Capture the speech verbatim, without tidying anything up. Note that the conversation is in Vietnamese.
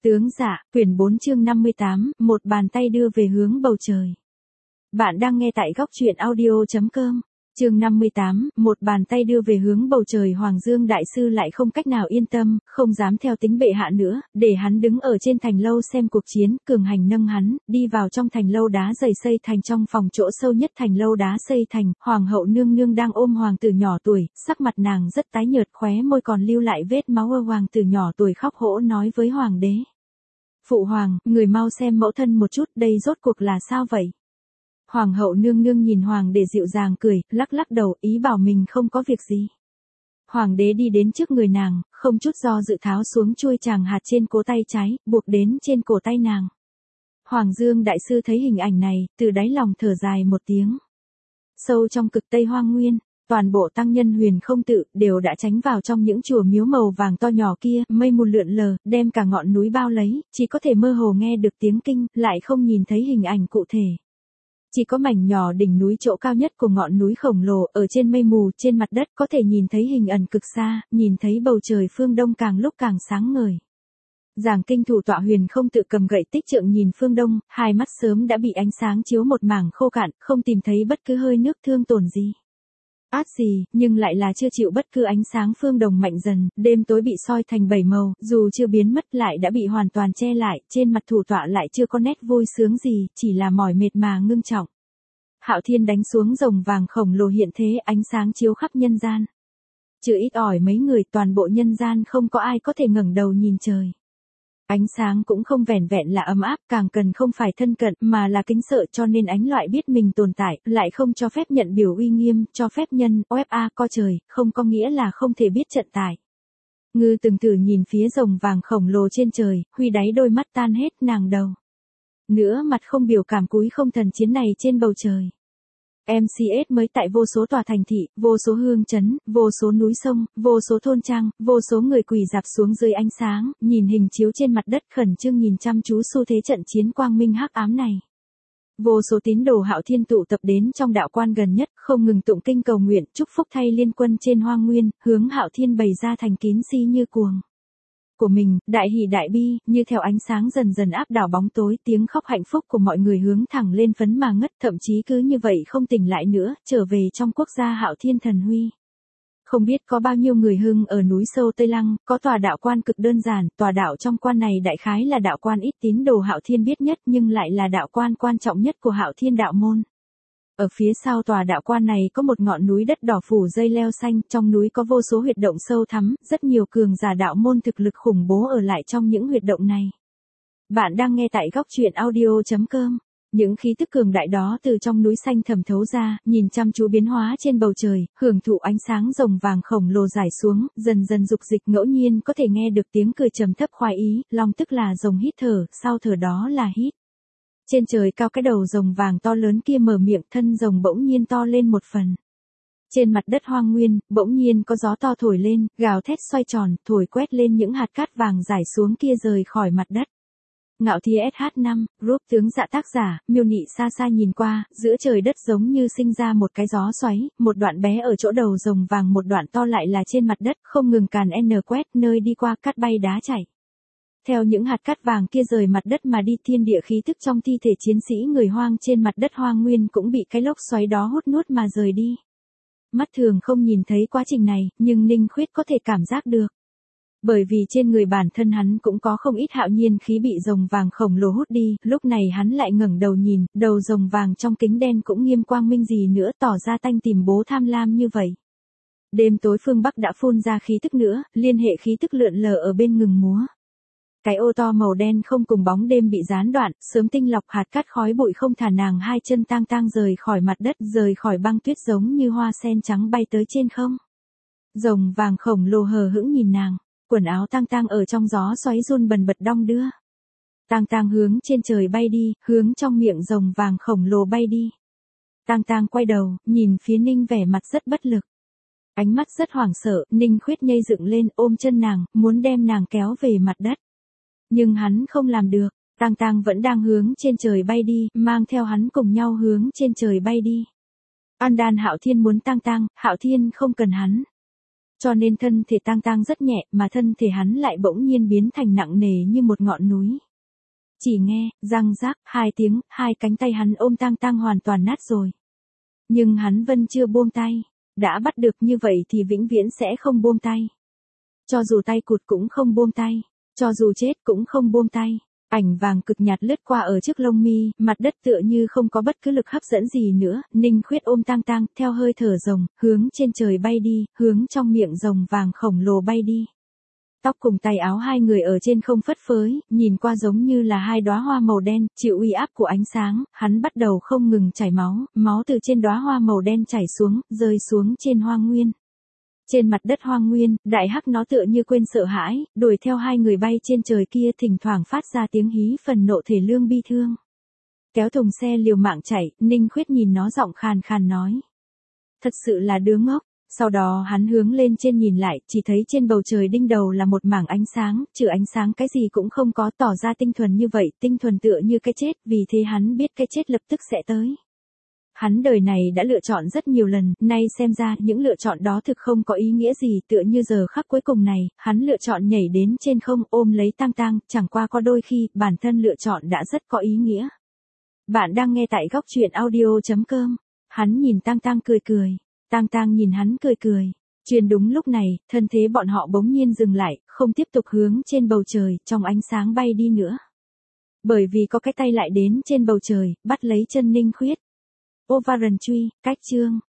Tướng dạ, quyển bốn chương năm mươi tám, một bàn tay đưa về hướng bầu trời. Bạn đang nghe tại góc truyện audio chấm com. Chương năm mươi tám, một bàn tay đưa về hướng bầu trời. Hoàng Dương đại sư lại không cách nào yên tâm, không dám theo tính bệ hạ nữa, để hắn đứng ở trên thành lâu xem cuộc chiến. Cường hành nâng hắn, đi vào trong thành lâu đá dày xây thành. Trong phòng chỗ sâu nhất thành lâu đá xây thành, hoàng hậu nương nương đang ôm hoàng tử nhỏ tuổi, sắc mặt nàng rất tái nhợt, khóe môi còn lưu lại vết máu. Hoàng tử nhỏ tuổi khóc hỗ nói với hoàng đế: Phụ hoàng, người mau xem mẫu thân một chút, đây rốt cuộc là sao vậy? Hoàng hậu nương nương nhìn hoàng đế dịu dàng cười, lắc lắc đầu, ý bảo mình không có việc gì. Hoàng đế đi đến trước người nàng, không chút do dự tháo xuống chuôi chàng hạt trên cổ tay trái, buộc đến trên cổ tay nàng. Hoàng Dương đại sư thấy hình ảnh này, từ đáy lòng thở dài một tiếng. Sâu trong cực Tây Hoang Nguyên, toàn bộ tăng nhân Huyền Không Tự đều đã tránh vào trong những chùa miếu màu vàng to nhỏ kia, mây mù lượn lờ, đem cả ngọn núi bao lấy, chỉ có thể mơ hồ nghe được tiếng kinh, lại không nhìn thấy hình ảnh cụ thể. Chỉ có mảnh nhỏ đỉnh núi chỗ cao nhất của ngọn núi khổng lồ, ở trên mây mù, trên mặt đất có thể nhìn thấy hình ẩn cực xa, nhìn thấy bầu trời phương đông càng lúc càng sáng ngời. Giảng kinh thủ tọa Huyền Không Tự cầm gậy tích trượng nhìn phương đông, hai mắt sớm đã bị ánh sáng chiếu một mảng khô cạn, không tìm thấy bất cứ hơi nước thương tổn gì. Át gì, nhưng lại là chưa chịu bất cứ ánh sáng phương đồng mạnh dần, đêm tối bị soi thành bảy màu, dù chưa biến mất lại đã bị hoàn toàn che lại, trên mặt thủ tọa lại chưa có nét vui sướng gì, chỉ là mỏi mệt mà ngưng trọng. Hạo Thiên đánh xuống rồng vàng khổng lồ hiện thế, ánh sáng chiếu khắp nhân gian. Trừ ít ỏi mấy người, toàn bộ nhân gian không có ai có thể ngẩng đầu nhìn trời. Ánh sáng cũng không vẻn vẹn là ấm áp, càng cần không phải thân cận, mà là kính sợ, cho nên ánh loại biết mình tồn tại, lại không cho phép nhận biểu uy nghiêm, cho phép nhân, ofa, co trời, không có nghĩa là không thể biết trận tại. Ngư từng thử nhìn phía rồng vàng khổng lồ trên trời, huy đáy đôi mắt tan hết, nàng đầu. Nữa mặt không biểu cảm cúi không thần chiến này trên bầu trời. em xê ét mới tại vô số tòa thành thị, vô số hương trấn, vô số núi sông, vô số thôn trang, vô số người quỳ dạp xuống dưới ánh sáng, nhìn hình chiếu trên mặt đất khẩn trương nhìn chăm chú xu thế trận chiến quang minh hắc ám này. Vô số tín đồ Hạo Thiên tụ tập đến trong đạo quan gần nhất, không ngừng tụng kinh cầu nguyện, chúc phúc thay liên quân trên Hoang Nguyên, hướng Hạo Thiên bày ra thành kín si như cuồng của mình, đại hỉ đại bi, như theo ánh sáng dần dần áp đảo bóng tối, tiếng khóc hạnh phúc của mọi người hướng thẳng lên phấn mà ngất, thậm chí cứ như vậy không tỉnh lại nữa, trở về trong quốc gia Hạo Thiên thần huy. Không biết có bao nhiêu người hưng ở núi sâu Tây Lăng, có tòa đạo quan cực đơn giản, tòa đạo trong quan này đại khái là đạo quan ít tín đồ Hạo Thiên biết nhất, nhưng lại là đạo quan quan trọng nhất của Hạo Thiên đạo môn. Ở phía sau tòa đạo quan này có một ngọn núi đất đỏ phủ dây leo xanh, trong núi có vô số huyệt động sâu thẳm, rất nhiều cường giả đạo môn thực lực khủng bố ở lại trong những huyệt động này. Bạn đang nghe tại góc truyện audio chấm com. Những khí tức cường đại đó từ trong núi xanh thẩm thấu ra, nhìn chăm chú biến hóa trên bầu trời, hưởng thụ ánh sáng rồng vàng khổng lồ rải xuống, dần dần dục dịch, ngẫu nhiên có thể nghe được tiếng cười trầm thấp khoái ý, long tức là rồng hít thở, sau thở đó là hít. Trên trời cao cái đầu rồng vàng to lớn kia mở miệng, thân rồng bỗng nhiên to lên một phần. Trên mặt đất Hoang Nguyên, bỗng nhiên có gió to thổi lên, gào thét xoay tròn, thổi quét lên những hạt cát vàng rải xuống kia rời khỏi mặt đất. Ngạo Thi ét hát năm, group tướng dạ tác giả, miêu nị xa xa nhìn qua, giữa trời đất giống như sinh ra một cái gió xoáy, một đoạn bé ở chỗ đầu rồng vàng, một đoạn to lại là trên mặt đất, không ngừng càn n quét, nơi đi qua cát bay đá chảy. Theo những hạt cát vàng kia rời mặt đất mà đi, thiên địa khí tức trong thi thể chiến sĩ người Hoang trên mặt đất Hoang Nguyên cũng bị cái lốc xoáy đó hút nuốt mà rời đi. Mắt thường không nhìn thấy quá trình này, nhưng Ninh Khuyết có thể cảm giác được. Bởi vì trên người bản thân hắn cũng có không ít hạo nhiên khí bị rồng vàng khổng lồ hút đi, lúc này hắn lại ngẩng đầu nhìn, đầu rồng vàng trong kính đen cũng nghiêm quang minh gì nữa, tỏ ra tanh tìm bố tham lam như vậy. Đêm tối phương Bắc đã phun ra khí tức nữa, liên hệ khí tức lượn lờ ở bên ngừng múa. Cái ô to màu đen không cùng bóng đêm bị gián đoạn, sớm tinh lọc hạt cát khói bụi không thả, nàng hai chân tang tang rời khỏi mặt đất, rời khỏi băng tuyết giống như hoa sen trắng bay tới trên không. Rồng vàng khổng lồ hờ hững nhìn nàng, quần áo tang tang ở trong gió xoáy run bần bật đong đưa. Tang tang hướng trên trời bay đi, hướng trong miệng rồng vàng khổng lồ bay đi. Tang tang quay đầu, nhìn phía Ninh vẻ mặt rất bất lực. Ánh mắt rất hoảng sợ, Ninh Khuyết nhây dựng lên ôm chân nàng, muốn đem nàng kéo về mặt đất. Nhưng hắn không làm được, Tang Tang vẫn đang hướng trên trời bay đi, mang theo hắn cùng nhau hướng trên trời bay đi. An Đan Hạo Thiên muốn Tang Tang, Hạo Thiên không cần hắn. cho nên thân thể Tang Tang rất nhẹ, mà thân thể hắn lại bỗng nhiên biến thành nặng nề như một ngọn núi. Chỉ nghe, răng rác, hai tiếng, hai cánh tay hắn ôm Tang Tang hoàn toàn nát rồi. Nhưng hắn vẫn chưa buông tay. Đã bắt được như vậy thì vĩnh viễn sẽ không buông tay. Cho dù tay cụt cũng không buông tay. Cho dù chết cũng không buông tay. Ảnh vàng cực nhạt lướt qua ở trước lông mi, mặt đất tựa như không có bất cứ lực hấp dẫn gì nữa. Ninh Khuyết ôm Tang Tang, theo hơi thở rồng, hướng trên trời bay đi, hướng trong miệng rồng vàng khổng lồ bay đi. Tóc cùng tay áo hai người ở trên không phất phới, nhìn qua giống như là hai đóa hoa màu đen, chịu uy áp của ánh sáng, hắn bắt đầu không ngừng chảy máu, máu từ trên đóa hoa màu đen chảy xuống, rơi xuống trên hoang nguyên. Trên mặt đất hoang nguyên, đại hắc nó tựa như quên sợ hãi, đuổi theo hai người bay trên trời kia, thỉnh thoảng phát ra tiếng hí phần nộ thể lương bi thương. Kéo thùng xe liều mạng chạy, Ninh Khuyết nhìn nó giọng khàn khàn nói. Thật sự là đứa ngốc. Sau đó hắn hướng lên trên nhìn lại, chỉ thấy trên bầu trời đinh đầu là một mảng ánh sáng, trừ ánh sáng cái gì cũng không có, tỏ ra tinh thuần như vậy, tinh thuần tựa như cái chết, vì thế hắn biết cái chết lập tức sẽ tới. Hắn đời này đã lựa chọn rất nhiều lần, nay xem ra những lựa chọn đó thực không có ý nghĩa gì, tựa như giờ khắc cuối cùng này, hắn lựa chọn nhảy đến trên không ôm lấy Tang Tang, chẳng qua có đôi khi, bản thân lựa chọn đã rất có ý nghĩa. Bạn đang nghe tại góc truyện audio chấm com. Hắn nhìn Tang Tang cười cười. Tang Tang nhìn hắn cười cười. Truyền đúng lúc này, thân thế bọn họ bỗng nhiên dừng lại, không tiếp tục hướng trên bầu trời, trong ánh sáng bay đi nữa. Bởi vì có cái tay lại đến trên bầu trời, bắt lấy chân Ninh Khuyết. Ô va rần truy, cách chương.